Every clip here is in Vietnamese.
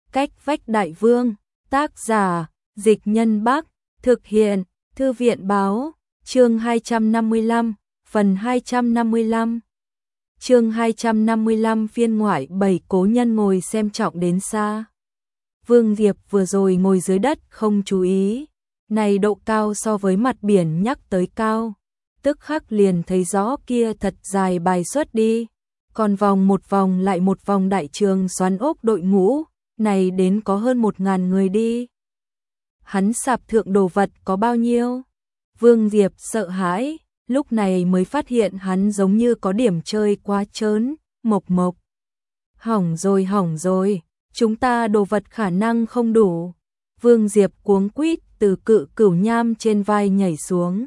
Cách vách đại vương, tác giả, Dịch Nhân Bắc, thực hiện, Thư viện báo, chương 255, phần 255. Chương 255 phiên ngoại 7 cố nhân ngồi xem trọng đến xa. Vương Diệp vừa rồi ngồi dưới đất không chú ý, này độ cao so với mặt biển nhắc tới cao, tức khắc liền thấy rõ kia thật dài bài xuất đi, còn vòng một vòng lại một vòng đại trường xoắn ốc đội ngũ, này đến có hơn 1000 người đi. Hắn sạp thượng đồ vật có bao nhiêu? Vương Diệp sợ hãi, lúc này mới phát hiện hắn giống như có điểm chơi quá trớn, mộc mộc. Hỏng rồi, chúng ta đồ vật khả năng không đủ. Vương Diệp cuống quýt từ cửu nham trên vai nhảy xuống.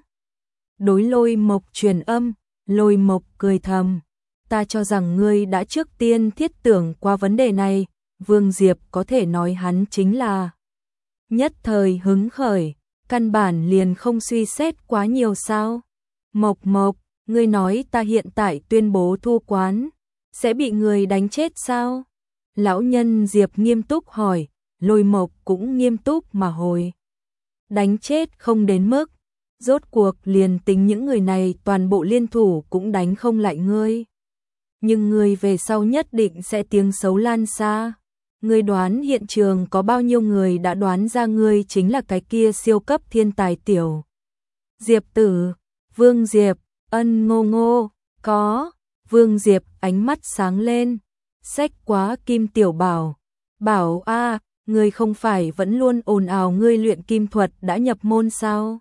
Đối Lôi Mộc truyền âm, Lôi Mộc cười thầm. Ta cho rằng ngươi đã trước tiên thiết tưởng qua vấn đề này, Vương Diệp có thể nói hắn chính là nhất thời hứng khởi, căn bản liền không suy xét quá nhiều sao. Mộc Mộc, ngươi nói ta hiện tại tuyên bố thu quán, sẽ bị người đánh chết sao? Lão nhân Diệp nghiêm túc hỏi, Lôi Mộc cũng nghiêm túc mà hồi. Đánh chết không đến mức, rốt cuộc liền tính những người này toàn bộ liên thủ cũng đánh không lại ngươi. Nhưng ngươi về sau nhất định sẽ tiếng xấu lan xa. Ngươi đoán hiện trường có bao nhiêu người đã đoán ra ngươi chính là cái kia siêu cấp thiên tài tiểu Diệp tử? Vương Diệp, ngô, có. Vương Diệp ánh mắt sáng lên, xách quá kim tiểu bảo. Bảo a, ngươi không phải vẫn luôn ồn ào ngươi luyện kim thuật đã nhập môn sao?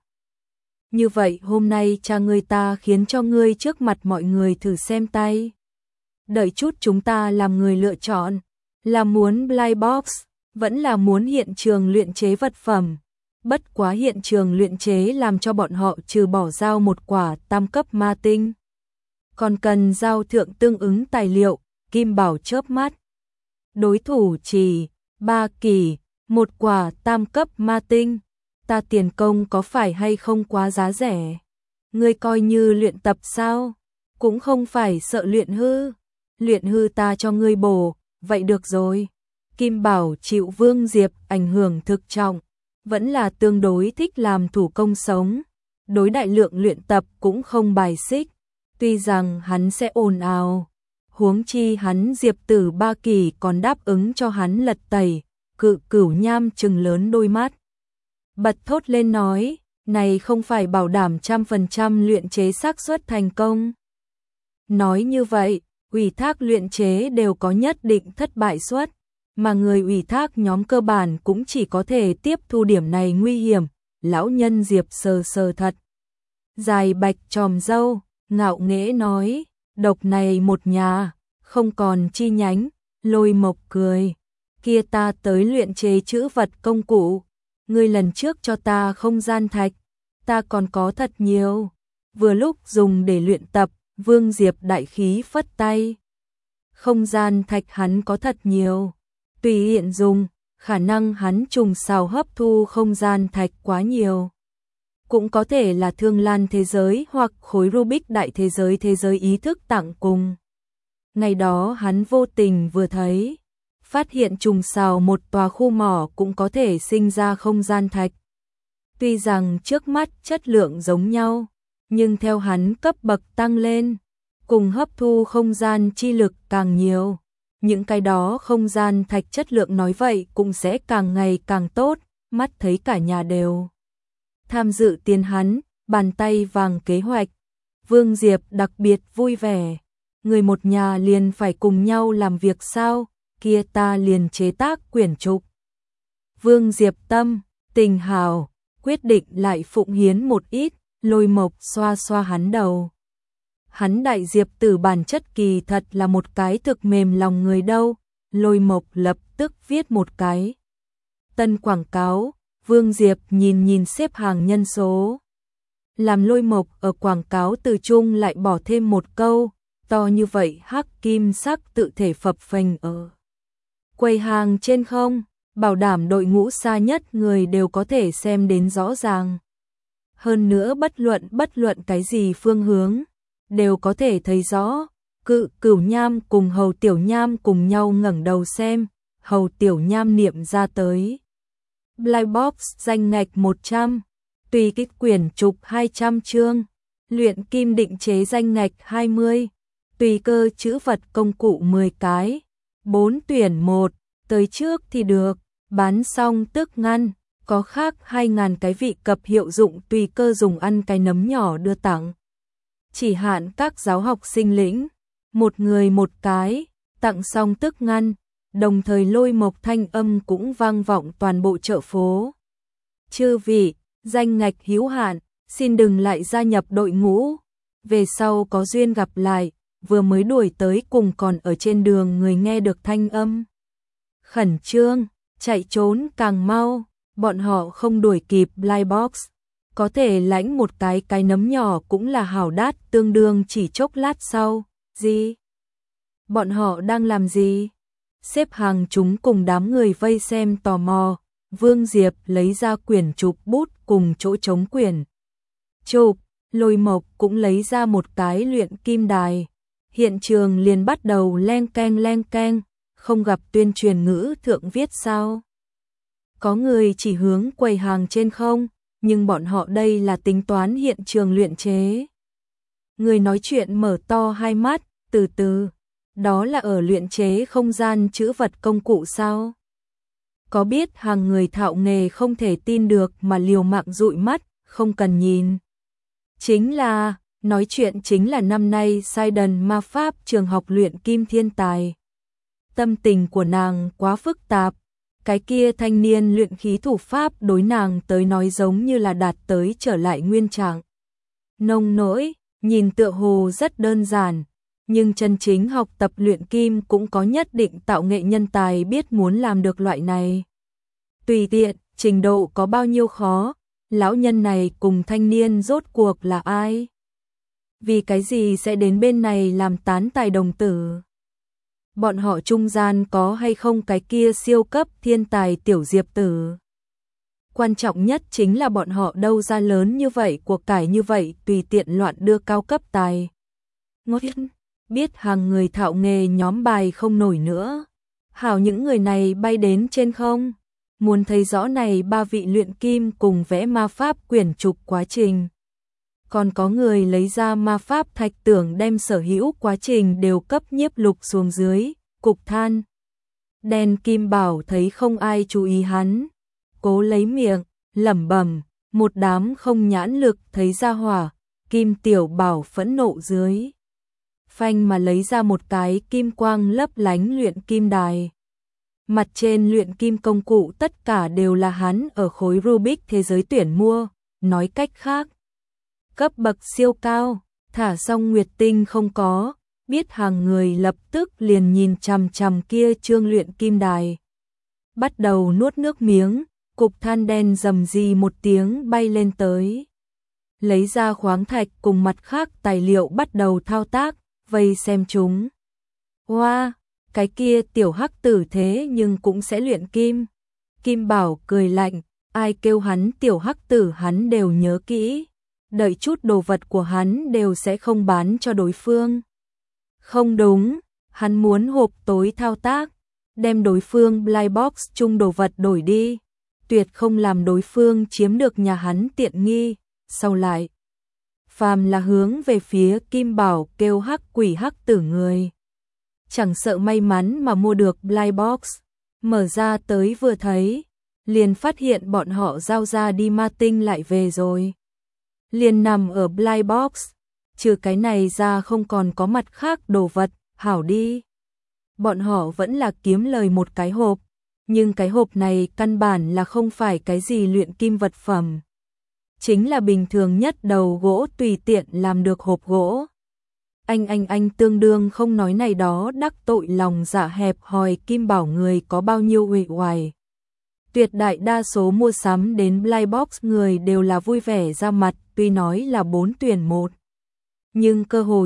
Như vậy hôm nay cha ngươi ta khiến cho ngươi trước mặt mọi người thử xem tay. Đợi chút chúng ta làm người lựa chọn, là muốn blind box, vẫn là muốn hiện trường luyện chế vật phẩm. Bất quá hiện trường luyện chế làm cho bọn họ trừ bỏ giao một quả tam cấp ma tinh, còn cần giao thượng tương ứng tài liệu. Kim Bảo chớp mắt. Đối thủ chỉ 3 kỳ, một quả tam cấp ma tinh. Ta tiền công có phải hay không quá giá rẻ? Ngươi coi như luyện tập sao? Cũng không phải sợ luyện hư. Luyện hư ta cho ngươi bổ, vậy được rồi. Kim Bảo chịu Vương Diệp ảnh hưởng thực trọng, vẫn là tương đối thích làm thủ công sống. Đối đại lượng luyện tập cũng không bài xích, tuy rằng hắn sẽ ồn ào. Huống chi hắn Diệp tử 3 kỳ còn đáp ứng cho hắn lật tẩy. Cửu nham trừng lớn đôi mắt, bật thốt lên nói, này không phải bảo đảm 100% luyện chế xác suất thành công. Nói như vậy, ủy thác luyện chế đều có nhất định thất bại suất, mà người ủy thác nhóm cơ bản cũng chỉ có thể tiếp thu điểm này nguy hiểm. Lão nhân Diệp sờ thật dài bạch chòm râu, ngạo nghễ nói, độc này một nhà, không còn chi nhánh. Lôi Mộc cười, kia ta tới luyện chế chữ vật công cụ. Ngươi lần trước cho ta không gian thạch, ta còn có thật nhiều, vừa lúc dùng để luyện tập. Vương Diệp đại khí phất tay. Không gian thạch hắn có thật nhiều, tùy hiện dùng, khả năng hắn trùng xào hấp thu không gian thạch quá nhiều. Cũng có thể là thương lan thế giới hoặc khối Rubik đại thế giới ý thức tặng cùng. Ngày đó hắn vô tình vừa thấy, phát hiện trùng xào một tòa khu mỏ cũng có thể sinh ra không gian thạch. Tuy rằng trước mắt chất lượng giống nhau, nhưng theo hắn cấp bậc tăng lên, cùng hấp thu không gian chi lực càng nhiều, những cái đó không gian thạch chất lượng nói vậy cũng sẽ càng ngày càng tốt. Mắt thấy cả nhà đều tham dự tiền hắn, bàn tay vàng kế hoạch. Vương Diệp đặc biệt vui vẻ. Người một nhà liền phải cùng nhau làm việc sao? Kia ta liền chế tác quyển trục. Vương Diệp tâm, tình hào, quyết định lại phụng hiến một ít. Lôi Mộc xoa xoa hắn đầu. Hắn đại Diệp tử bản chất kỳ thật là một cái thực mềm lòng người đâu. Lôi Mộc lập tức viết một cái tân quảng cáo. Vương Diệp nhìn xếp hàng nhân số, làm Lôi Mộc ở quảng cáo từ chung lại bỏ thêm một câu, to như vậy hắc kim sắc tự thể phập phình ở quầy hàng trên không, bảo đảm đội ngũ xa nhất người đều có thể xem đến rõ ràng. Hơn nữa bất luận cái gì phương hướng, đều có thể thấy rõ. Cửu nham cùng Hầu Tiểu Nham cùng nhau ngẩng đầu xem, Hầu Tiểu Nham niệm ra tới. Blind Box danh ngạch 100, tùy kích quyển trục 200 chương, luyện kim định chế danh ngạch 20, tùy cơ chữ vật công cụ 10 cái, 4 tuyển 1, tới trước thì được, bán xong tức ngăn, có khác 2.000 cái vị cập hiệu dụng tùy cơ dùng ăn cái nấm nhỏ đưa tặng. Chỉ hạn các giáo học sinh lĩnh, một người một cái, tặng xong tức ngăn, đồng thời lôi mộc thanh âm cũng vang vọng toàn bộ chợ phố. Chư vị, danh ngạch hữu hạn, xin đừng lại gia nhập đội ngũ, về sau có duyên gặp lại, vừa mới đuổi tới cùng còn ở trên đường người nghe được thanh âm. Khẩn trương, chạy trốn càng mau, bọn họ không đuổi kịp Blind Box, có thể lãnh một cái nấm nhỏ cũng là hảo đát tương đương chỉ chốc lát sau, gì? Bọn họ đang làm gì? Xếp hàng chúng cùng đám người vây xem tò mò, Vương Diệp lấy ra quyển chụp bút cùng chỗ chống quyển. Chụp, Lôi Mộc cũng lấy ra một cái luyện kim đài. Hiện trường liền bắt đầu len keng, không gặp tuyên truyền ngữ thượng viết sao. Có người chỉ hướng quầy hàng trên không, nhưng bọn họ đây là tính toán hiện trường luyện chế. Người nói chuyện mở to hai mắt, từ từ, đó là ở luyện chế không gian trữ vật công cụ sao? Có biết hàng người thạo nghề không thể tin được mà liều mạng dụi mắt, không cần nhìn. Chính là, nói chuyện chính là năm nay Sidon ma pháp trường học luyện kim thiên tài. Tâm tình của nàng quá phức tạp, cái kia thanh niên luyện khí thủ pháp đối nàng tới nói giống như là đạt tới trở lại nguyên trạng. Nông nỗi, nhìn tựa hồ rất đơn giản, nhưng chân chính học tập luyện kim cũng có nhất định tạo nghệ nhân tài biết muốn làm được loại này. Tùy tiện, trình độ có bao nhiêu khó, lão nhân này cùng thanh niên rốt cuộc là ai? Vì cái gì sẽ đến bên này làm tán tài đồng tử? Bọn họ trung gian có hay không cái kia siêu cấp thiên tài tiểu diệp tử? Quan trọng nhất chính là bọn họ đâu ra lớn như vậy, của cải như vậy, tùy tiện loạn đưa cao cấp tài. Ngốt biết hàng người thạo nghề nhóm bài không nổi nữa. Hảo những người này bay đến trên không. Muốn thấy rõ này ba vị luyện kim cùng vẽ ma pháp quyển trục quá trình. Còn có người lấy ra ma pháp thạch tưởng đem sở hữu quá trình đều cấp nhiếp lục xuống dưới, cục than. Đen Kim Bảo thấy không ai chú ý hắn, cố lấy miệng, lẩm bẩm, một đám không nhãn lực thấy ra hỏa, Kim Tiểu Bảo phẫn nộ dưới. Phanh mà lấy ra một cái kim quang lấp lánh luyện kim đài. Mặt trên luyện kim công cụ tất cả đều là hắn ở khối Rubik thế giới tuyển mua, nói cách khác. Cấp bậc siêu cao, thả xong nguyệt tinh không có, biết hàng người lập tức liền nhìn chằm chằm kia trương luyện kim đài. Bắt đầu nuốt nước miếng, cục than đen rầm rì một tiếng bay lên tới. Lấy ra khoáng thạch cùng mặt khác tài liệu bắt đầu thao tác, vây xem chúng. Hoa, cái kia tiểu hắc tử thế nhưng cũng sẽ luyện kim. Kim Bảo cười lạnh, ai kêu hắn tiểu hắc tử hắn đều nhớ kỹ. Đợi chút đồ vật của hắn đều sẽ không bán cho đối phương. Không đúng, hắn muốn hộp tối thao tác, đem đối phương Blind Box chung đồ vật đổi đi, tuyệt không làm đối phương chiếm được nhà hắn tiện nghi, sau lại. Phàm là hướng về phía Kim Bảo kêu hắc quỷ hắc tử người. Chẳng sợ may mắn mà mua được Blind Box, mở ra tới vừa thấy, liền phát hiện bọn họ giao ra đi ma tinh lại về rồi. Liền nằm ở Blind Box, trừ cái này ra không còn có mặt khác đồ vật, hảo đi. Bọn họ vẫn là kiếm lời một cái hộp, nhưng cái hộp này căn bản là không phải cái gì luyện kim vật phẩm. Chính là bình thường nhất đầu gỗ tùy tiện làm được hộp gỗ. Anh tương đương không nói này đó đắc tội lòng dạ hẹp hòi Kim Bảo người có bao nhiêu uể oải. Tuyệt đại đa số mua sắm đến Blind Box người đều là vui vẻ ra mặt, tuy nói là 4 tuyển 1. Nhưng cơ hồ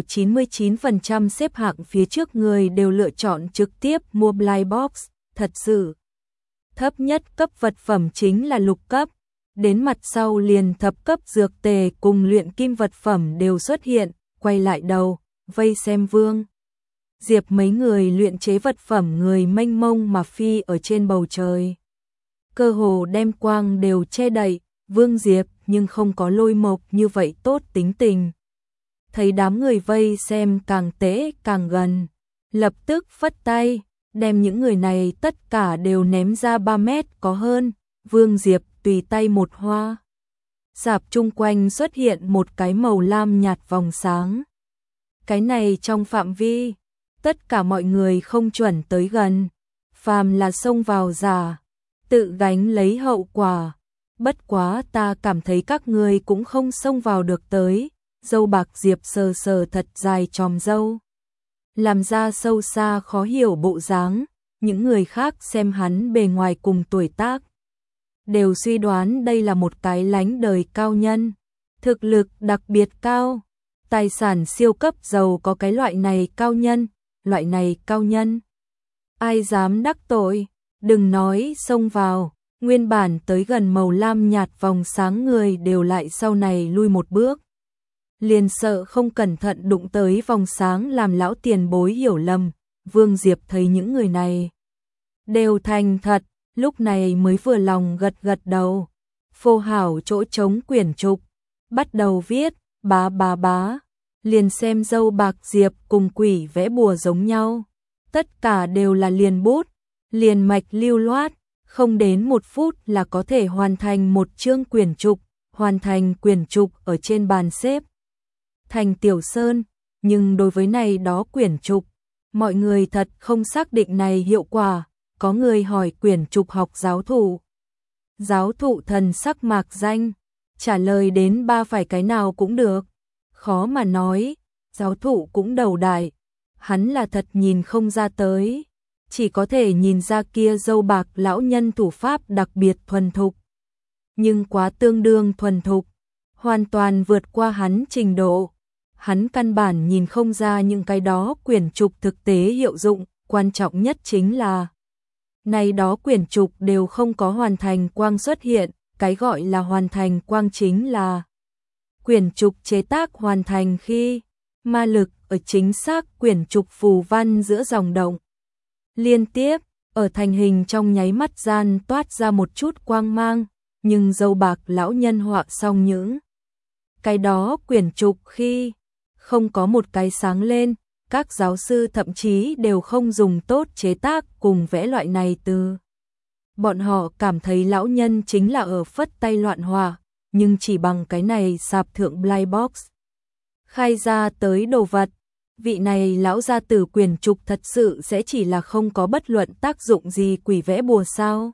99% xếp hạng phía trước người đều lựa chọn trực tiếp mua Blind Box, thật sự. Thấp nhất cấp vật phẩm chính là lục cấp, đến mặt sau liền thập cấp dược tề cùng luyện kim vật phẩm đều xuất hiện, quay lại đầu, vây xem Vương Diệp mấy người luyện chế vật phẩm người mênh mông mà phi ở trên bầu trời. Cơ hồ đem quang đều che đậy, Vương Diệp nhưng không có Lôi Mộc như vậy tốt tính tình. Thấy đám người vây xem càng tế càng gần, lập tức phất tay, đem những người này tất cả đều ném ra 3 mét có hơn. Vương Diệp tùy tay một hoa. Rạp chung quanh xuất hiện một cái màu lam nhạt vòng sáng. Cái này trong phạm vi, tất cả mọi người không chuẩn tới gần. Phàm là xông vào giả, tự gánh lấy hậu quả. Bất quá ta cảm thấy các ngươi cũng không xông vào được tới. Dâu bạc Diệp sờ sờ thật dài chòm râu, làm ra sâu xa khó hiểu bộ dáng. Những người khác xem hắn bề ngoài cùng tuổi tác, đều suy đoán đây là một cái lánh đời cao nhân, thực lực đặc biệt cao, tài sản siêu cấp giàu có. Cái loại này cao nhân, ai dám đắc tội, đừng nói xông vào. Nguyên bản tới gần màu lam nhạt vòng sáng người đều lại sau này lui một bước. Liền sợ không cẩn thận đụng tới vòng sáng làm lão tiền bối hiểu lầm. Vương Diệp thấy những người này đều thành thật, lúc này mới vừa lòng gật gật đầu. Phô hảo chỗ trống quyển trục, bắt đầu viết, bá, liền xem dâu bạc Diệp cùng quỷ vẽ bùa giống nhau. Tất cả đều là liền bút, liền mạch lưu loát, không đến 1 phút là có thể hoàn thành một chương quyển trục. Hoàn thành quyển trục ở trên bàn xếp thành tiểu sơn, nhưng đối với này đó quyển trục, mọi người thật không xác định này hiệu quả. Có người hỏi quyển trục học giáo thụ. Giáo thụ thần sắc mạc danh, trả lời đến 3 phải cái nào cũng được. Khó mà nói, giáo thụ cũng đầu đại, hắn là thật nhìn không ra tới, chỉ có thể nhìn ra kia dâu bạc lão nhân thủ pháp đặc biệt thuần thục. Nhưng quá tương đương thuần thục, hoàn toàn vượt qua hắn trình độ. Hắn căn bản nhìn không ra những cái đó quyển trục thực tế hiệu dụng. Quan trọng nhất chính là này đó quyển trục đều không có hoàn thành quang xuất hiện. Cái gọi là hoàn thành quang chính là quyển trục chế tác hoàn thành khi ma lực ở chính xác quyển trục phù văn giữa dòng động. Liên tiếp, ở thành hình trong nháy mắt gian toát ra một chút quang mang, nhưng dâu bạc lão nhân họa xong những cái đó quyển trục khi không có một cái sáng lên. Các giáo sư thậm chí đều không dùng tốt chế tác cùng vẽ loại này từ. Bọn họ cảm thấy lão nhân chính là ở phất tay loạn họa, nhưng chỉ bằng cái này sạp thượng Blind Box khai ra tới đồ vật, vị này lão gia tử quyển trục thật sự sẽ chỉ là không có bất luận tác dụng gì quỷ vẽ bùa sao?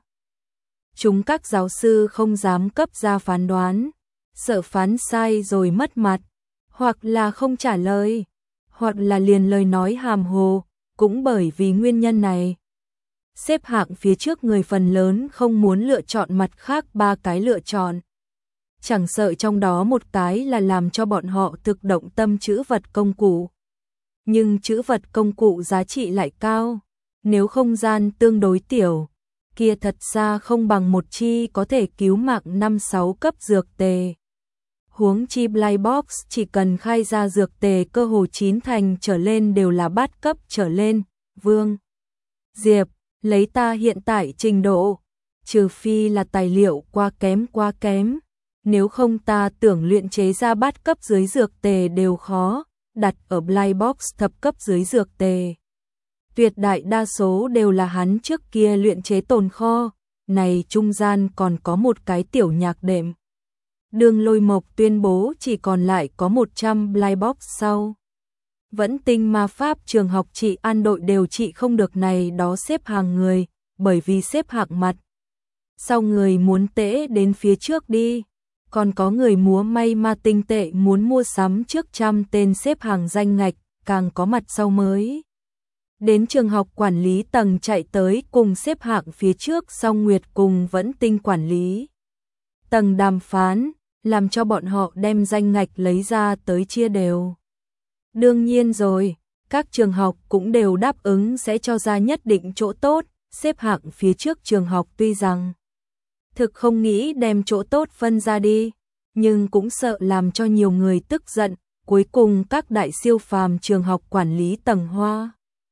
Chúng các giáo sư không dám cấp ra phán đoán, sợ phán sai rồi mất mặt, hoặc là không trả lời, hoặc là liền lời nói hàm hồ. Cũng bởi vì nguyên nhân này, xếp hạng phía trước người phần lớn không muốn lựa chọn mặt khác 3 cái lựa chọn. Chẳng sợ trong đó một cái là làm cho bọn họ thực động tâm chữ vật công cụ. Nhưng chữ vật công cụ giá trị lại cao, nếu không gian tương đối tiểu, kia thật xa không bằng một chi có thể cứu mạng 5-6 cấp dược tề. Huống chi Blind Box chỉ cần khai ra dược tề cơ hồ 9 thành trở lên đều là bát cấp trở lên. Vương Diệp, lấy ta hiện tại trình độ, trừ phi là tài liệu quá kém, nếu không ta tưởng luyện chế ra bát cấp dưới dược tề đều khó. Đặt ở Blind Box thập cấp dưới dược tề, tuyệt đại đa số đều là hắn trước kia luyện chế tồn kho. Này trung gian còn có một cái tiểu nhạc đệm. Đường Lôi Mộc tuyên bố chỉ còn lại có 100 Blind Box sau. Vẫn tinh ma pháp trường học trị an đội đều trị không được này đó xếp hàng người, bởi vì xếp hạng mặt. Sau người muốn tễ đến phía trước đi, còn có người múa may ma tinh tệ muốn mua sắm trước 100 tên xếp hàng danh ngạch, càng có mặt sau mới. Đến trường học quản lý tầng chạy tới cùng xếp hạng phía trước Song Nguyệt cùng Vẫn Tinh quản lý tầng đàm phán, làm cho bọn họ đem danh ngạch lấy ra tới chia đều. Đương nhiên rồi, các trường học cũng đều đáp ứng sẽ cho ra nhất định chỗ tốt. Xếp hạng phía trước trường học tuy rằng thực không nghĩ đem chỗ tốt phân ra đi, nhưng cũng sợ làm cho nhiều người tức giận. Cuối cùng các đại siêu phàm trường học quản lý tầng hoa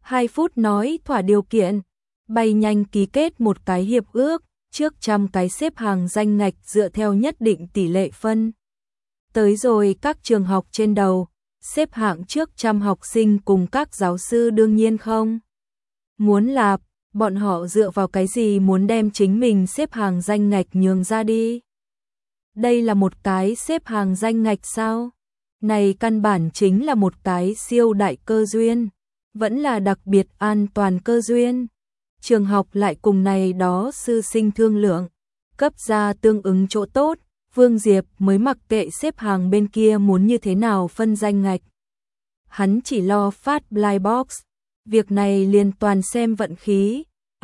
2 phút nói thỏa điều kiện, bay nhanh ký kết một cái hiệp ước, trước 100 cái xếp hàng danh ngạch dựa theo nhất định tỷ lệ phân. Tới rồi các trường học trên đầu, xếp hạng trước 100 học sinh cùng các giáo sư đương nhiên không. Muốn lạp, bọn họ dựa vào cái gì muốn đem chính mình xếp hàng danh ngạch nhường ra đi? Đây là một cái xếp hàng danh ngạch sao? Này căn bản chính là một cái siêu đại cơ duyên, vẫn là đặc biệt an toàn cơ duyên. Trường học lại cùng này đó sư sinh thương lượng, cấp ra tương ứng chỗ tốt, Vương Diệp mới mặc kệ xếp hàng bên kia muốn như thế nào phân danh ngạch. Hắn chỉ lo phát blind box, việc này liền toàn xem vận khí.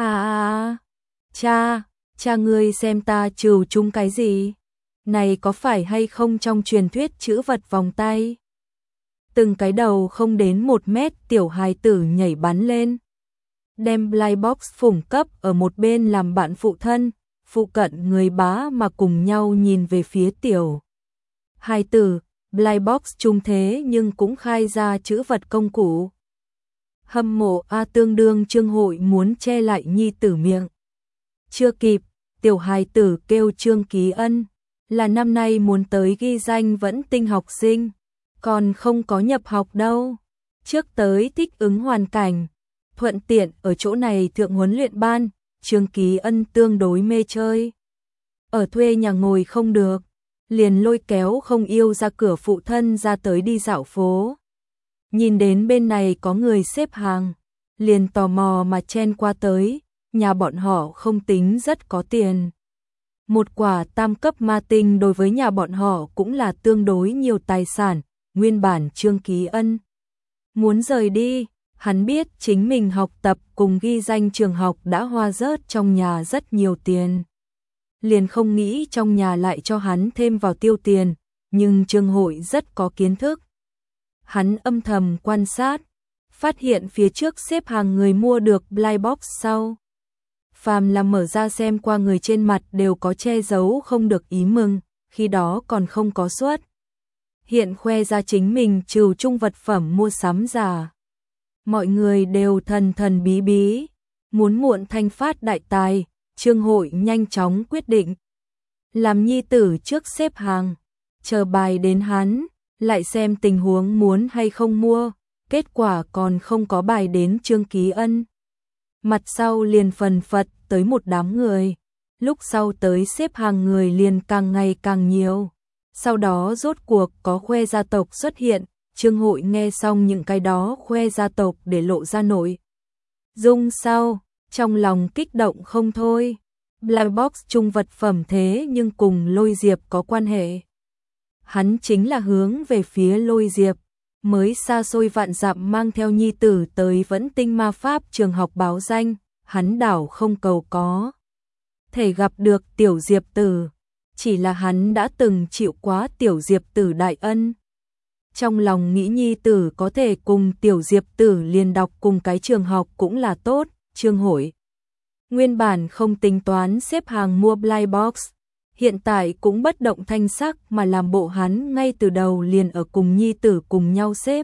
Cha ngươi xem ta trừ chung cái gì? Này có phải hay không trong truyền thuyết chữ vật vòng tay? Từng cái đầu không đến 1 mét tiểu hài tử nhảy bắn lên. Đem blind box phủng cấp ở một bên làm bạn phụ thân, phụ cận người bá mà cùng nhau nhìn về phía tiểu hài tử, blind box trung thế nhưng cũng khai ra chữ vật công cụ. Hâm mộ tương đương Trương Hội muốn che lại nhi tử miệng. Chưa kịp, tiểu hài tử kêu Trương Ký Ân, là năm nay muốn tới ghi danh vẫn tinh học sinh, còn không có nhập học đâu. Trước tới thích ứng hoàn cảnh, thuận tiện ở chỗ này thượng huấn luyện ban, Trương Ký Ân tương đối mê chơi. Ở thuê nhà ngồi không được, liền lôi kéo không yêu ra cửa phụ thân ra tới đi dạo phố. Nhìn đến bên này có người xếp hàng, liền tò mò mà chen qua tới, nhà bọn họ không tính rất có tiền. Một quả tam cấp ma tinh đối với nhà bọn họ cũng là tương đối nhiều tài sản, nguyên bản Trương Ký Ân muốn rời đi, hắn biết chính mình học tập cùng ghi danh trường học đã hoa rớt trong nhà rất nhiều tiền. Liền không nghĩ trong nhà lại cho hắn thêm vào tiêu tiền, nhưng Trương Hội rất có kiến thức. Hắn âm thầm quan sát, phát hiện phía trước xếp hàng người mua được blind box sau. Phàm là mở ra xem qua người trên mặt đều có che giấu không được ý mừng, khi đó còn không có suất. Hiện khoe ra chính mình trừ chung vật phẩm mua sắm giả. Mọi người đều thần thần bí bí, muốn muộn thanh phát đại tài, Trương Hội nhanh chóng quyết định. Làm nhi tử trước xếp hàng, chờ bài đến hắn, lại xem tình huống muốn hay không mua, kết quả còn không có bài đến Trương Ký Ân. Mặt sau liền phần phật tới một đám người, lúc sau tới xếp hàng người liền càng ngày càng nhiều. Sau đó rốt cuộc có khoe gia tộc xuất hiện, Trương Hội nghe xong những cái đó khoe gia tộc để lộ ra nội dung sau, trong lòng kích động không thôi. Blind box chung vật phẩm thế nhưng cùng Lôi Diệp có quan hệ. Hắn chính là hướng về phía Lôi Diệp, mới xa xôi vạn dặm mang theo nhi tử tới vẫn tinh ma pháp trường học báo danh, hắn đảo không cầu có thể gặp được tiểu Diệp tử, chỉ là hắn đã từng chịu quá tiểu Diệp tử đại ân. Trong lòng nghĩ nhi tử có thể cùng tiểu Diệp tử liền đọc cùng cái trường học cũng là tốt. Trương Hội nguyên bản không tính toán xếp hàng mua blind box, hiện tại cũng bất động thanh sắc mà làm bộ hắn ngay từ đầu liền ở cùng nhi tử cùng nhau xếp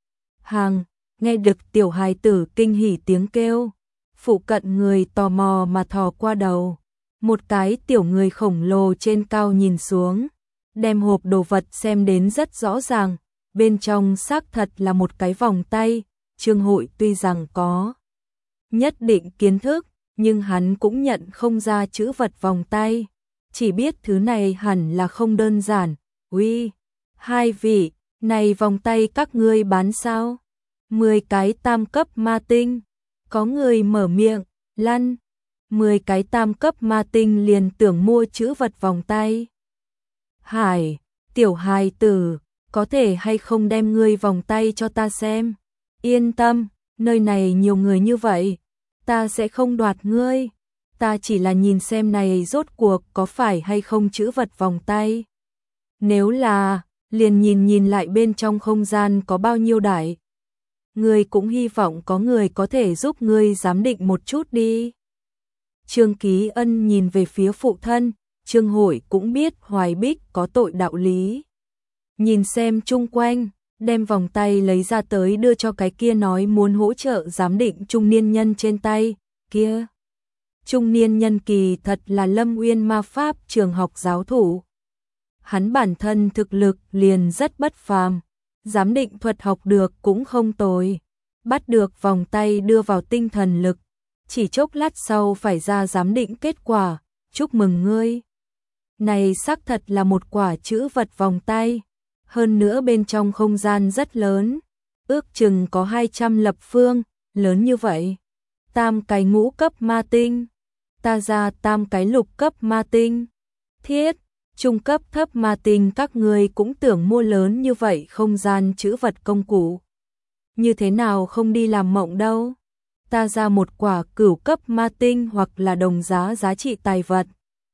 hàng. Nghe được tiểu hài tử kinh hỉ tiếng kêu, phụ cận người tò mò mà thò qua đầu, một cái tiểu người khổng lồ trên cao nhìn xuống, đem hộp đồ vật xem đến rất rõ ràng, bên trong xác thật là một cái vòng tay. Trương Hội tuy rằng có nhất định kiến thức, nhưng hắn cũng nhận không ra chữ vật vòng tay, chỉ biết thứ này hẳn là không đơn giản. Uy, hai vị, này vòng tay các ngươi bán sao? 10 cái tam cấp ma tinh. Có người mở miệng, lăn. 10 cái tam cấp ma tinh liền tưởng mua chữ vật vòng tay. Hải, tiểu hài tử, có thể hay không đem ngươi vòng tay cho ta xem? Yên tâm, nơi này nhiều người như vậy, ta sẽ không đoạt ngươi. Ta chỉ là nhìn xem này rốt cuộc có phải hay không chữ vật vòng tay. Nếu là, liền nhìn lại bên trong không gian có bao nhiêu đại. Ngươi cũng hy vọng có người có thể giúp ngươi giám định một chút đi. Trương Ký Ân nhìn về phía phụ thân, Trương Hội cũng biết Hoài Bích có tội đạo lý. Nhìn xem chung quanh, đem vòng tay lấy ra tới đưa cho cái kia nói muốn hỗ trợ giám định trung niên nhân trên tay kia. Trung niên nhân kỳ thật là Lâm Uyên ma pháp trường học giáo thủ. Hắn bản thân thực lực liền rất bất phàm, giám định thuật học được cũng không tồi. Bắt được vòng tay đưa vào tinh thần lực, chỉ chốc lát sau phải ra giám định kết quả, chúc mừng ngươi. Này xác thật là một quả chữ vật vòng tay, hơn nữa bên trong không gian rất lớn, ước chừng có 200 lập phương, lớn như vậy. Tam cái ngũ cấp ma tinh, ta ra tam cái lục cấp ma tinh. Thiết, trung cấp thấp ma tinh các ngươi cũng tưởng mua lớn như vậy không gian chữ vật công cụ. Như thế nào không đi làm mộng đâu. Ta ra một quả cửu cấp ma tinh hoặc là đồng giá giá trị tài vật.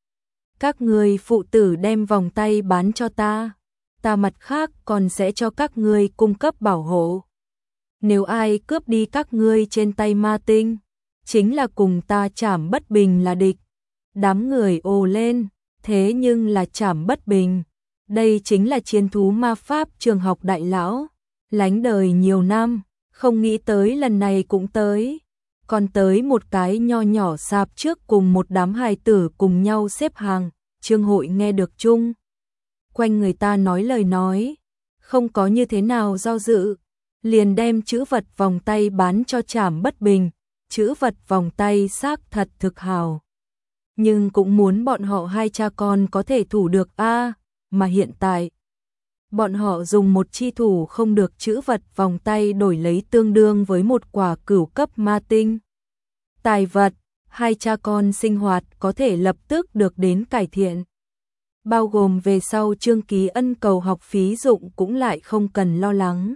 Các ngươi phụ tử đem vòng tay bán cho ta. Ta mặt khác còn sẽ cho các ngươi cung cấp bảo hộ. Nếu ai cướp đi các ngươi trên tay ma tinh, chính là cùng ta Trảm Bất Bình là địch. Đám người ồ lên, thế nhưng là Trảm Bất Bình. Đây chính là chiến thú ma pháp trường học đại lão, lánh đời nhiều năm, không nghĩ tới lần này cũng tới. Còn tới một cái nho nhỏ sạp trước cùng một đám hài tử cùng nhau xếp hàng, Trương Hội nghe được chung quanh người ta nói lời nói, không có như thế nào do dự, liền đem chữ vật vòng tay bán cho Trảm Bất Bình. Chữ vật vòng tay xác thật thực hào, nhưng cũng muốn bọn họ hai cha con có thể thủ được a, mà hiện tại bọn họ dùng một chi thủ không được chữ vật vòng tay đổi lấy tương đương với một quả cửu cấp ma tinh. Tài vật, hai cha con sinh hoạt có thể lập tức được đến cải thiện. Bao gồm về sau Trương Ký Ân cầu học phí dụng cũng lại không cần lo lắng.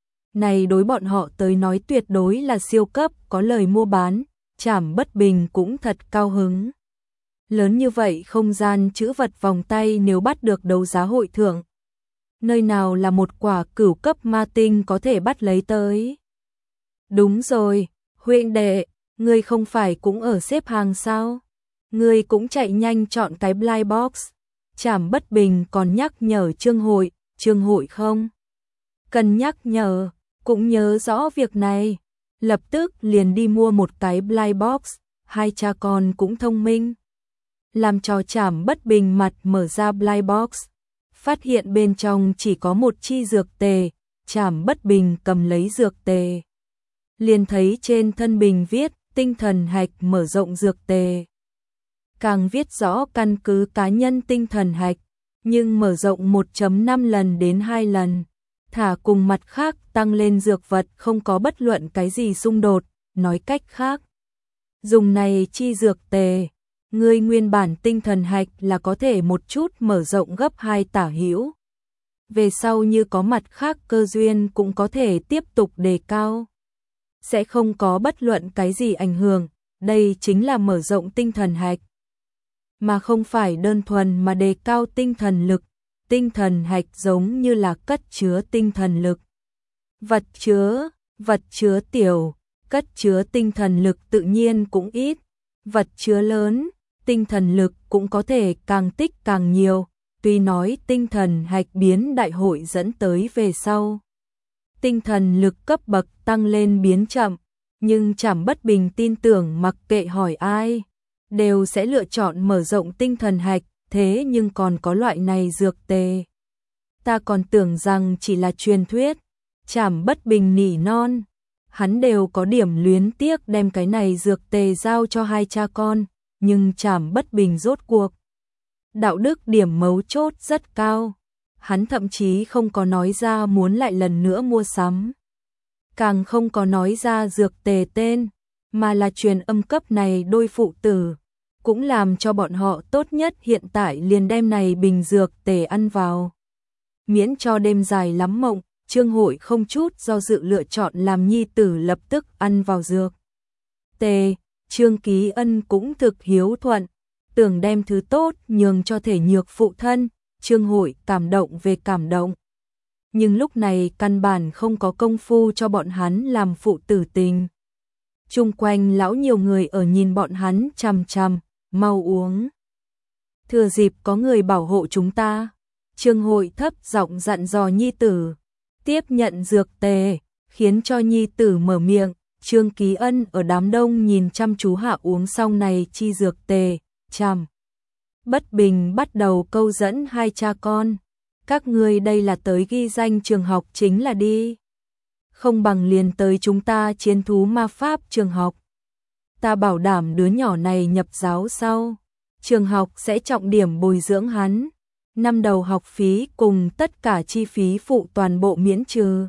Này đối bọn họ tới nói tuyệt đối là siêu cấp, có lời mua bán, Trảm Bất Bình cũng thật cao hứng. Lớn như vậy không gian chữ vật vòng tay nếu bắt được đấu giá hội thưởng, nơi nào là một quả cửu cấp ma tinh có thể bắt lấy tới. Đúng rồi, huynh đệ, ngươi không phải cũng ở xếp hàng sao? Ngươi cũng chạy nhanh chọn cái blind box. Trảm Bất Bình còn nhắc nhở Trương Hội không cần nhắc nhở, cũng nhớ rõ việc này, lập tức liền đi mua một cái blind box. Hai cha con cũng thông minh, làm cho Trảm Bất Bình mặt mở ra blind box, phát hiện bên trong chỉ có một chi dược tề. Trảm Bất Bình cầm lấy dược tề, liền thấy trên thân bình viết tinh thần hạch mở rộng dược tề, càng viết rõ căn cứ cá nhân tinh thần hạch, nhưng mở rộng 1.5 lần đến 2 lần, thả cùng mặt khác tăng lên dược vật không có bất luận cái gì xung đột. Nói cách khác, dùng này chi dược tề, ngươi nguyên bản tinh thần hạch là có thể một chút mở rộng gấp 2 tả hữu. Về sau như có mặt khác cơ duyên cũng có thể tiếp tục đề cao, sẽ không có bất luận cái gì ảnh hưởng. Đây chính là mở rộng tinh thần hạch, mà không phải đơn thuần mà đề cao tinh thần lực. Tinh thần hạch giống như là cất chứa tinh thần lực. Vật chứa tiểu, cất chứa tinh thần lực tự nhiên cũng ít. Vật chứa lớn, tinh thần lực cũng có thể càng tích càng nhiều. Tuy nói tinh thần hạch biến đại hội dẫn tới về sau, tinh thần lực cấp bậc tăng lên biến chậm, nhưng Trảm Bất Bình tin tưởng mặc kệ hỏi ai, đều sẽ lựa chọn mở rộng tinh thần hạch. Thế nhưng còn có loại này dược tề, ta còn tưởng rằng chỉ là truyền thuyết. Trảm Bất Bình nỉ non, hắn đều có điểm luyến tiếc đem cái này dược tề giao cho hai cha con, nhưng Trảm Bất Bình rốt cuộc đạo đức điểm mấu chốt rất cao, hắn thậm chí không có nói ra muốn lại lần nữa mua sắm, càng không có nói ra dược tề tên, mà là truyền âm cấp này đôi phụ tử, cũng làm cho bọn họ tốt nhất hiện tại liền đem này bình dược tề ăn vào, miễn cho đêm dài lắm mộng. Trương Hội không chút do dự lựa chọn làm nhi tử lập tức ăn vào dược tề. Trương Ký Ân cũng thực hiếu thuận, tưởng đem thứ tốt nhường cho thể nhược phụ thân. Trương Hội cảm động về cảm động, nhưng lúc này căn bản không có công phu cho bọn hắn làm phụ tử tình. Chung quanh lão nhiều người ở nhìn bọn hắn chằm chằm, mau uống. Thừa dịp có người bảo hộ chúng ta. Trương Hội thấp giọng dặn dò nhi tử. tiếp nhận dược tề, khiến cho nhi tử mở miệng. Trương Ký Ân ở đám đông nhìn chăm chú hạ uống xong này chi dược tề, Trảm Bất Bình bắt đầu câu dẫn hai cha con. Các ngươi đây là tới ghi danh trường học chính là đi. Không bằng liền tới chúng ta Chiến thú ma pháp trường học. Ta bảo đảm đứa nhỏ này nhập giáo sau. Trường học sẽ trọng điểm bồi dưỡng hắn. Năm đầu học phí cùng tất cả chi phí phụ toàn bộ miễn trừ.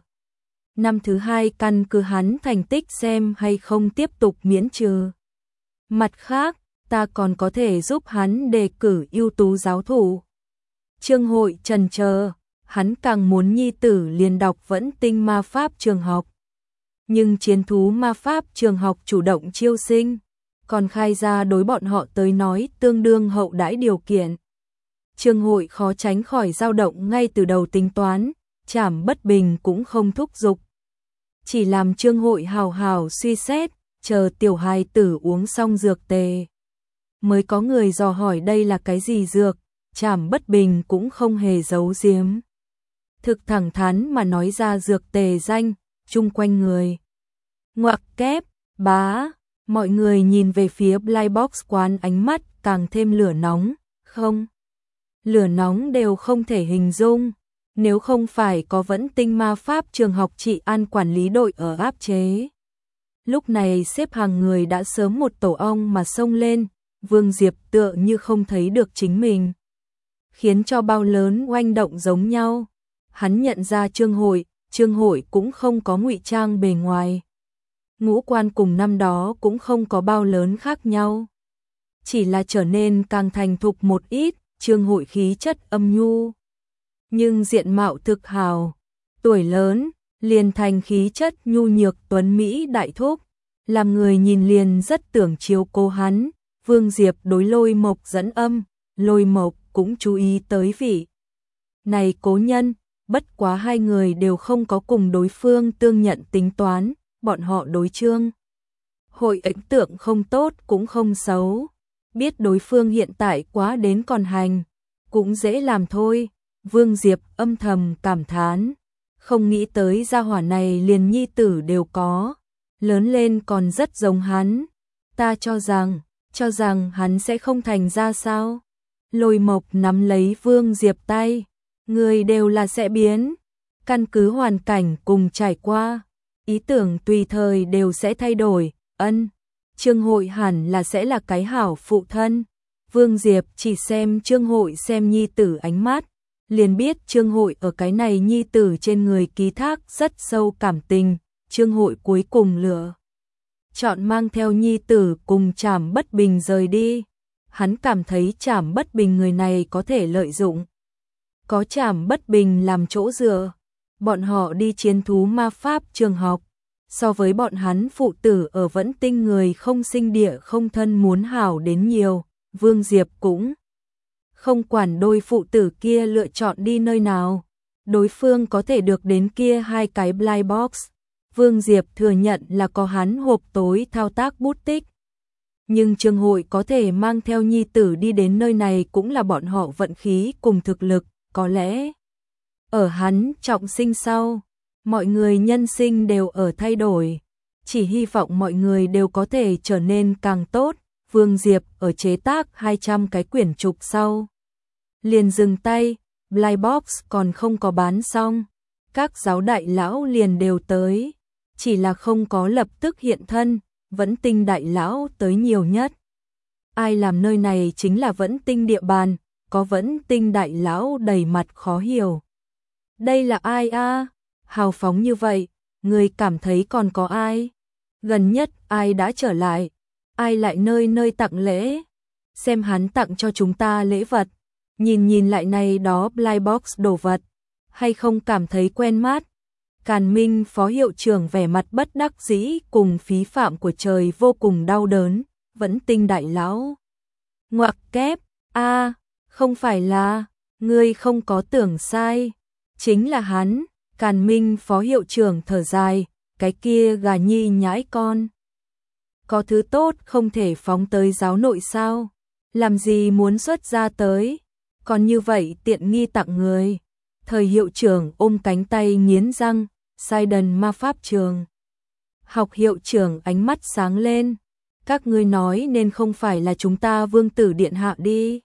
Năm thứ hai căn cứ hắn thành tích xem hay không tiếp tục miễn trừ. Mặt khác, ta còn có thể giúp hắn đề cử ưu tú giáo thủ. Trương Hội chần chờ, hắn càng muốn nhi tử liền đọc Vẫn Tinh ma pháp trường học. Nhưng Chiến thú ma pháp trường học chủ động chiêu sinh, còn khai ra đối bọn họ tới nói tương đương hậu đãi điều kiện. Trương Hội khó tránh khỏi dao động ngay từ đầu tính toán, Trảm Bất Bình cũng không thúc giục. Chỉ làm Trương Hội hào hào suy xét, chờ tiểu hài tử uống xong dược tề. Mới có người dò hỏi đây là cái gì dược, Trảm Bất Bình cũng không hề giấu giếm. Thực thẳng thắn mà nói ra dược tề danh, chung quanh người. Ngoặc kép, bá, mọi người nhìn về phía Blind Box quán ánh mắt càng thêm lửa nóng, không? Lửa nóng đều không thể hình dung, nếu không phải có Vẫn Tinh ma pháp trường học trị an quản lý đội ở áp chế. Lúc này xếp hàng người đã sớm một tổ ong mà xông lên, Vương Diệp tựa như không thấy được chính mình. Khiến cho bao lớn oanh động giống nhau. Hắn nhận ra Trương Hội cũng không có ngụy trang bề ngoài. Ngũ quan cùng năm đó cũng không có bao lớn khác nhau. Chỉ là trở nên càng thành thục một ít, Trương Hội khí chất âm nhu. Nhưng diện mạo thực hào, tuổi lớn, liền thành khí chất nhu nhược tuấn Mỹ đại thúc. Làm người nhìn liền rất tưởng chiếu cố hắn. Vương Diệp đối Lôi Mộc dẫn âm, Lôi Mộc cũng chú ý tới vị này cố nhân, bất quá hai người đều không có cùng đối phương tương nhận tính toán, bọn họ đối Trương Hội ấn tượng không tốt cũng không xấu, biết đối phương hiện tại quá đến còn hành, cũng dễ làm thôi. Vương Diệp âm thầm cảm thán, không nghĩ tới gia hỏa này liền nhi tử đều có, lớn lên còn rất giống hắn. Ta cho rằng hắn sẽ không thành ra sao? Lôi Mộc nắm lấy Vương Diệp tay, người đều là sẽ biến, căn cứ hoàn cảnh cùng trải qua, ý tưởng tùy thời đều sẽ thay đổi. Trương Hội hẳn là sẽ là cái hảo phụ thân. Vương Diệp chỉ xem Trương Hội xem nhi tử ánh mắt, liền biết Trương Hội ở cái này nhi tử trên người ký thác rất sâu cảm tình. Trương Hội cuối cùng lựa chọn mang theo nhi tử cùng Trảm Bất Bình rời đi. Hắn cảm thấy Trảm Bất Bình người này có thể lợi dụng. Có Trảm Bất Bình làm chỗ dựa, bọn họ đi Chiến thú ma pháp trường học. So với bọn hắn phụ tử ở Vẫn Tinh người không sinh địa không thân muốn hảo đến nhiều, Vương Diệp cũng không quản đôi phụ tử kia lựa chọn đi nơi nào. Đối phương có thể được đến kia hai cái Blind Box. Vương Diệp thừa nhận là có hắn hộp tối thao tác bút tích. Nhưng Trương Hội có thể mang theo nhi tử đi đến nơi này cũng là bọn họ vận khí cùng thực lực, có lẽ. Ở hắn trọng sinh sau, mọi người nhân sinh đều ở thay đổi. Chỉ hy vọng mọi người đều có thể trở nên càng tốt. Vương Diệp ở chế tác 200 cái quyển trục sau. Liền dừng tay, Blind Box còn không có bán xong. Các giáo đại lão liền đều tới. Chỉ là không có lập tức hiện thân, Vẫn Tinh đại lão tới nhiều nhất. Ai làm nơi này chính là Vẫn Tinh địa bàn, có Vẫn Tinh đại lão đầy mặt khó hiểu. Đây là ai a? Hào phóng như vậy, người cảm thấy còn có ai? Gần nhất ai đã trở lại? Ai lại nơi nơi tặng lễ? Xem hắn tặng cho chúng ta lễ vật. Nhìn lại này đó Blind Box đồ vật, hay không cảm thấy quen mắt? Càn Minh phó hiệu trưởng vẻ mặt bất đắc dĩ cùng phí phạm của trời vô cùng đau đớn. Vẫn Tinh đại lão. Ngoặc kép, không phải là, ngươi không có tưởng sai. Chính là hắn. Càn Minh phó hiệu trưởng thở dài, cái kia gà nhi nhãi con. Có thứ tốt không thể phóng tới giáo nội sao? Làm gì muốn xuất ra tới? Còn như vậy tiện nghi tặng người. Thời hiệu trưởng ôm cánh tay nghiến răng, Sidon ma pháp trường. Học hiệu trưởng ánh mắt sáng lên. Các ngươi nói nên không phải là chúng ta vương tử điện hạ đi.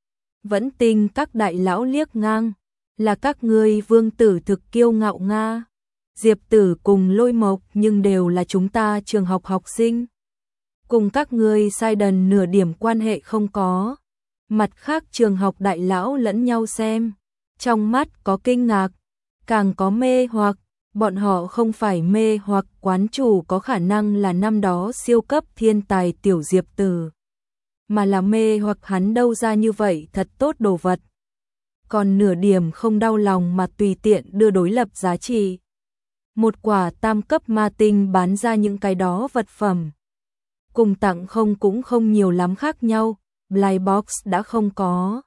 Vẫn Tinh các đại lão liếc ngang. Là các ngươi vương tử thực kiêu ngạo Nga. Diệp Tử cùng Lôi Mộc nhưng đều là chúng ta trường học học sinh. Cùng các ngươi Sidon nửa điểm quan hệ không có. Mặt khác trường học đại lão lẫn nhau xem. Trong mắt có kinh ngạc, càng có mê hoặc. Bọn họ không phải mê hoặc quán chủ có khả năng là năm đó siêu cấp thiên tài tiểu Diệp Tử. Mà là mê hoặc hắn đâu ra như vậy thật tốt đồ vật. Còn nửa điểm không đau lòng mà tùy tiện đưa đối lập giá trị. Một quả tam cấp ma tinh bán ra những cái đó vật phẩm. Cùng tặng không cũng không nhiều lắm khác nhau, Blind Box đã không có.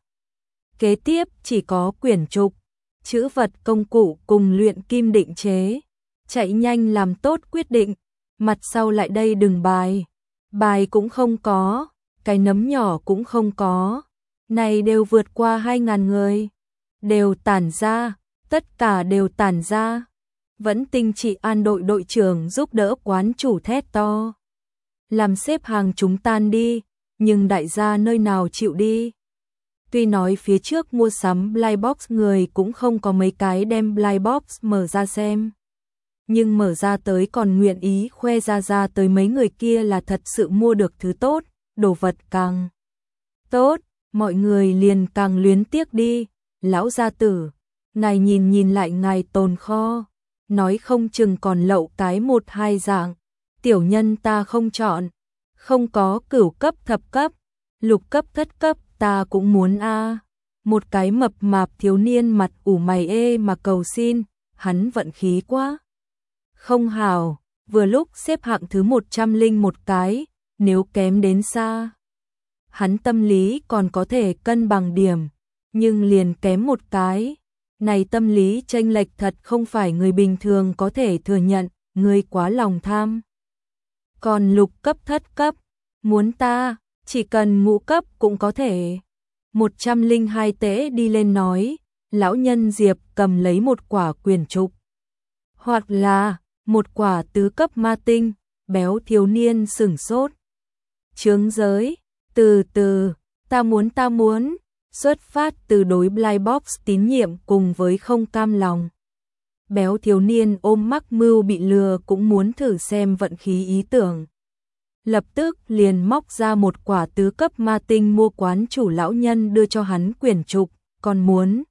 Kế tiếp chỉ có quyển trục, chữ vật công cụ cùng luyện kim định chế. Chạy nhanh làm tốt quyết định, mặt sau lại đây đừng bài. Bài cũng không có, cái nấm nhỏ cũng không có. Này đều vượt qua 2.000 người. Đều tản ra, tất cả đều tản ra. Vẫn Tinh Trị An đội đội trưởng giúp đỡ quán chủ thét to. Làm xếp hàng chúng tan đi, nhưng đại gia nơi nào chịu đi. Tuy nói phía trước mua sắm Blind Box người cũng không có mấy cái đem Blind Box mở ra xem. Nhưng mở ra tới còn nguyện ý khoe ra tới mấy người kia là thật sự mua được thứ tốt, đồ vật càng tốt, mọi người liền càng luyến tiếc đi. Lão gia tử, ngài nhìn lại ngài tồn kho, nói không chừng còn lậu cái 1-2 dạng. Tiểu nhân ta không chọn, không có cửu cấp thập cấp, lục cấp thất cấp ta cũng muốn a. Một cái mập mạp thiếu niên mặt ủ mày ê mà cầu xin, hắn vận khí quá. Không hào, vừa lúc xếp hạng thứ 101 cái, nếu kém đến xa. Hắn tâm lý còn có thể cân bằng điểm, nhưng liền kém một cái. Này tâm lý chênh lệch thật không phải người bình thường có thể thừa nhận, người quá lòng tham. Còn lục cấp thất cấp, muốn ta, chỉ cần ngũ cấp cũng có thể. 102 tế đi lên nói, lão nhân Diệp cầm lấy một quả quyền trục. Hoặc là, một quả tứ cấp ma tinh, béo thiếu niên sửng sốt. Chướng giới, từ từ, ta muốn, xuất phát từ đối Blind Box tín nhiệm cùng với không cam lòng. Béo thiếu niên ôm mắc mưu bị lừa cũng muốn thử xem vận khí ý tưởng. Lập tức liền móc ra một quả tứ cấp ma tinh mua quán chủ lão nhân đưa cho hắn quyển trục, còn muốn.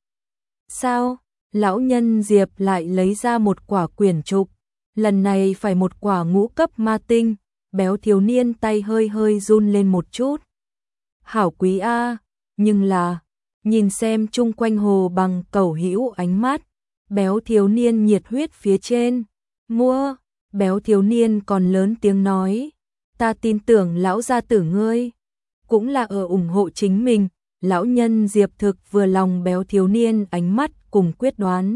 Sao? Lão nhân Diệp lại lấy ra một quả quyển trục, lần này phải một quả ngũ cấp ma tinh, béo thiếu niên tay hơi run lên một chút. Hảo quý a, nhưng là, nhìn xem chung quanh hồ bằng cẩu hữu ánh mắt, béo thiếu niên nhiệt huyết phía trên, mua, béo thiếu niên còn lớn tiếng nói, ta tin tưởng lão gia tử ngươi, cũng là ở ủng hộ chính mình. Lão nhân Diệp thực vừa lòng béo thiếu niên ánh mắt cùng quyết đoán.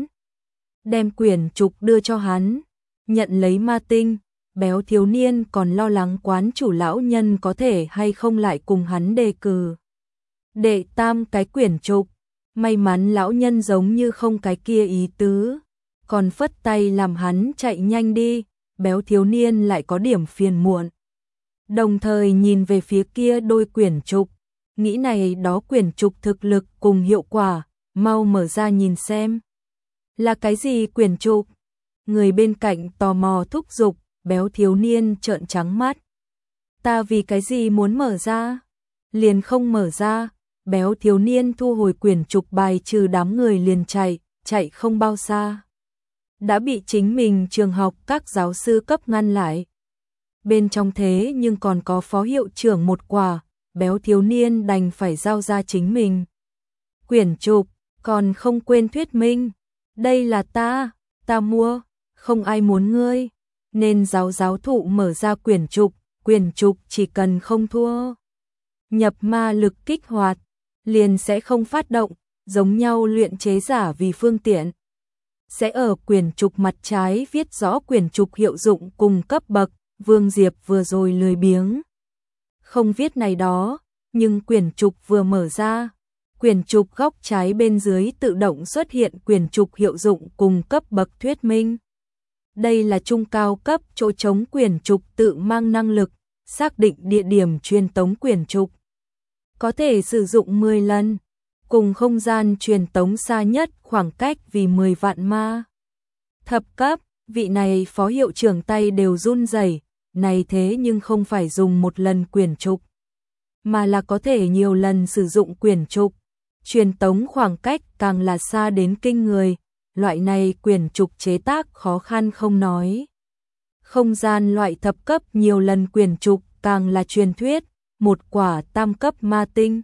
Đem quyển trục đưa cho hắn, nhận lấy ma tinh, béo thiếu niên còn lo lắng quán chủ lão nhân có thể hay không lại cùng hắn đề cử. Đệ tam cái quyển trục, may mắn lão nhân giống như không cái kia ý tứ, còn phất tay làm hắn chạy nhanh đi, béo thiếu niên lại có điểm phiền muộn. Đồng thời nhìn về phía kia đôi quyển trục, nghĩ này đó quyển trục thực lực cùng hiệu quả, mau mở ra nhìn xem. Là cái gì quyển trục? Người bên cạnh tò mò thúc giục, béo thiếu niên trợn trắng mắt. Ta vì cái gì muốn mở ra? Liền không mở ra, béo thiếu niên thu hồi quyển trục bài trừ đám người liền chạy không bao xa. Đã bị chính mình trường học các giáo sư cấp ngăn lại. Bên trong thế nhưng còn có phó hiệu trưởng một quả, béo thiếu niên đành phải giao ra chính mình. Quyển trục, còn không quên thuyết minh. Đây là ta mua, không ai muốn ngươi. Nên giáo thụ mở ra quyển trục chỉ cần không thua. Nhập ma lực kích hoạt, liền sẽ không phát động, giống nhau luyện chế giả vì phương tiện. Sẽ ở quyển trục mặt trái viết rõ quyển trục hiệu dụng cùng cấp bậc, Vương Diệp vừa rồi lười biếng. Không viết này đó, nhưng quyển trục vừa mở ra, Quyển trục góc trái bên dưới tự động xuất hiện quyển trục hiệu dụng cùng cấp bậc thuyết minh. Đây là trung cao cấp chỗ trống quyển trục tự mang năng lực, xác định địa điểm truyền tống quyển trục. Có thể sử dụng 10 lần, cùng không gian truyền tống xa nhất khoảng cách vì 10 vạn ma. Thập cấp, vị này phó hiệu trưởng tay đều run rẩy, này thế nhưng không phải dùng một lần quyển trục, mà là có thể nhiều lần sử dụng quyển trục. Truyền tống khoảng cách càng là xa đến kinh người, loại này quyển trục chế tác khó khăn không nói. Không gian loại thập cấp nhiều lần quyển trục càng là truyền thuyết, một quả tam cấp ma tinh.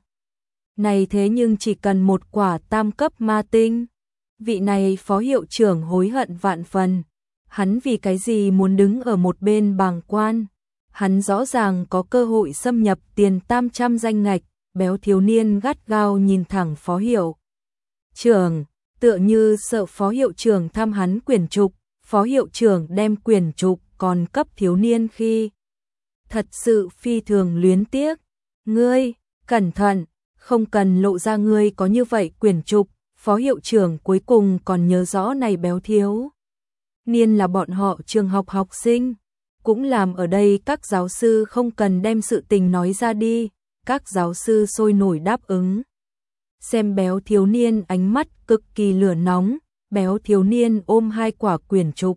Này thế nhưng chỉ cần một quả tam cấp ma tinh. Vị này phó hiệu trưởng hối hận vạn phần. Hắn vì cái gì muốn đứng ở một bên bàng quan. Hắn rõ ràng có cơ hội xâm nhập tiền 800 danh ngạch. Béo thiếu niên gắt gao nhìn thẳng phó hiệu trưởng, tựa như sợ phó hiệu trưởng thăm hắn quyển trục. Phó hiệu trưởng đem quyển trục còn cấp thiếu niên khi thật sự phi thường luyến tiếc. Ngươi, cẩn thận, không cần lộ ra ngươi có như vậy quyển trục. Phó hiệu trưởng cuối cùng còn nhớ rõ này béo thiếu niên là bọn họ trường học học sinh, cũng làm ở đây các giáo sư không cần đem sự tình nói ra đi. Các giáo sư sôi nổi đáp ứng. Xem béo thiếu niên ánh mắt cực kỳ lửa nóng, béo thiếu niên ôm 2 quả quyển trục.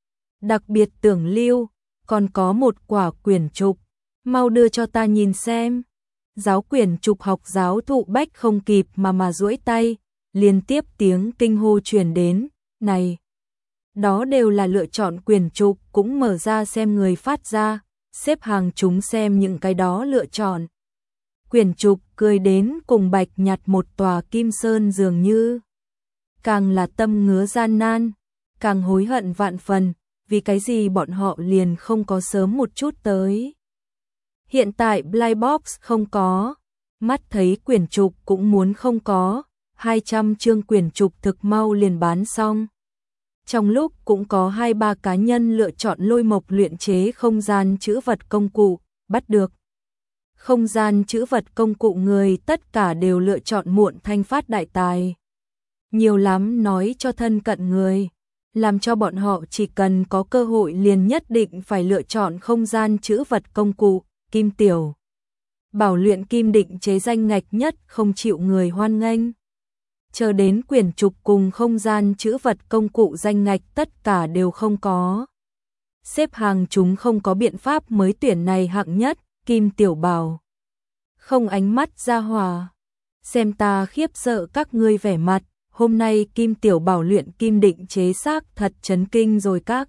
Đặc biệt tưởng lưu, còn có một quả quyển trục, mau đưa cho ta nhìn xem. Giáo quyển trục học giáo thụ bách không kịp mà duỗi tay, liên tiếp tiếng kinh hô truyền đến, này. Đó đều là lựa chọn quyển trục, cũng mở ra xem người phát ra, xếp hàng chúng xem những cái đó lựa chọn. Quyển trục cười đến cùng bạch nhặt một tòa kim sơn dường như. Càng là tâm ngứa gian nan, càng hối hận vạn phần, vì cái gì bọn họ liền không có sớm một chút tới. Hiện tại Blind Box không có, mắt thấy quyển trục cũng muốn không có, 200 chương quyển trục thực mau liền bán xong. Trong lúc cũng có 2-3 cá nhân lựa chọn lôi mộc luyện chế không gian trữ vật công cụ, bắt được. Không gian trữ vật công cụ người tất cả đều lựa chọn muộn thanh phát đại tài. Nhiều lắm nói cho thân cận người, làm cho bọn họ chỉ cần có cơ hội liền nhất định phải lựa chọn không gian trữ vật công cụ, kim tiểu. Bảo luyện kim định chế danh ngạch nhất không chịu người hoan nghênh. Chờ đến quyển trục cùng không gian trữ vật công cụ danh ngạch tất cả đều không có. Xếp hàng chúng không có biện pháp mới tuyển này hạng nhất. Kim tiểu bảo. Không ánh mắt ra hòa. Xem ta khiếp sợ các ngươi vẻ mặt. Hôm nay kim tiểu bảo luyện kim định chế xác thật chấn kinh rồi các.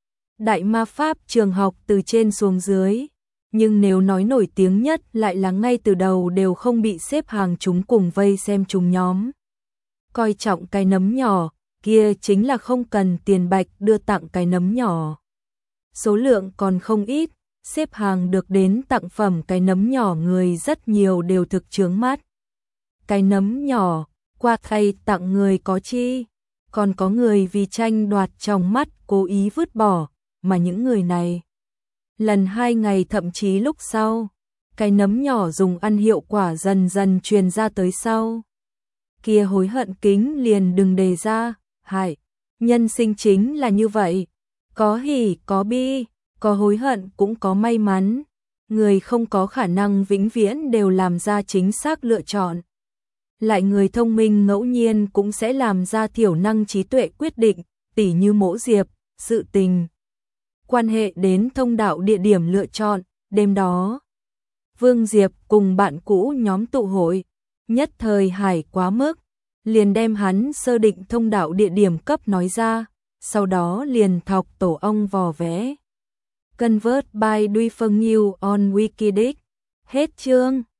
Đại ma pháp trường học từ trên xuống dưới. Nhưng nếu nói nổi tiếng nhất lại là ngay từ đầu đều không bị xếp hàng chúng cùng vây xem chúng nhóm. Coi trọng cái nấm nhỏ, kia chính là không cần tiền bạch đưa tặng cái nấm nhỏ. Số lượng còn không ít. Xếp hàng được đến tặng phẩm cái nấm nhỏ người rất nhiều đều thực chướng mắt. Cái nấm nhỏ, qua thay tặng người có chi, còn có người vì tranh đoạt trong mắt cố ý vứt bỏ, mà những người này. Lần 2 ngày thậm chí lúc sau, cái nấm nhỏ dùng ăn hiệu quả dần dần truyền ra tới sau. Kia hối hận kính liền đừng đề ra, hại, nhân sinh chính là như vậy, có hỉ có bi. Có hối hận cũng có may mắn, người không có khả năng vĩnh viễn đều làm ra chính xác lựa chọn. Lại người thông minh ngẫu nhiên cũng sẽ làm ra thiểu năng trí tuệ quyết định, tỉ như Mỗ Diệp, sự tình. Quan hệ đến thông đạo địa điểm lựa chọn, đêm đó. Vương Diệp cùng bạn cũ nhóm tụ hội, nhất thời hải quá mức, liền đem hắn sơ định thông đạo địa điểm cấp nói ra, sau đó liền thọc tổ ong vò vẽ. Convert by Duy Phân New on Wikileaks. Hết chương.